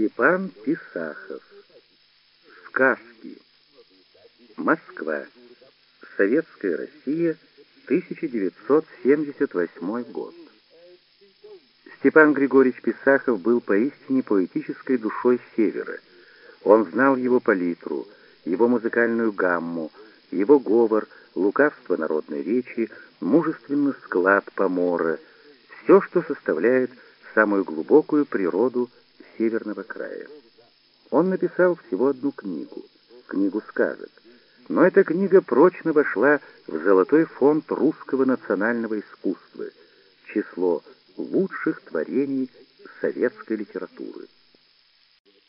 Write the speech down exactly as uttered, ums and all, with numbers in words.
Степан Писахов. Сказки. Москва. Советская Россия. тысяча девятьсот семьдесят восьмой год. Степан Григорьевич Писахов был поистине поэтической душой Севера. Он знал его палитру, его музыкальную гамму, его говор, лукавство народной речи, мужественный склад помора, все, что составляет самую глубокую природу северного края. Он написал всего одну книгу, книгу сказок, но эта книга прочно вошла в золотой фонд русского национального искусства, число лучших творений советской литературы.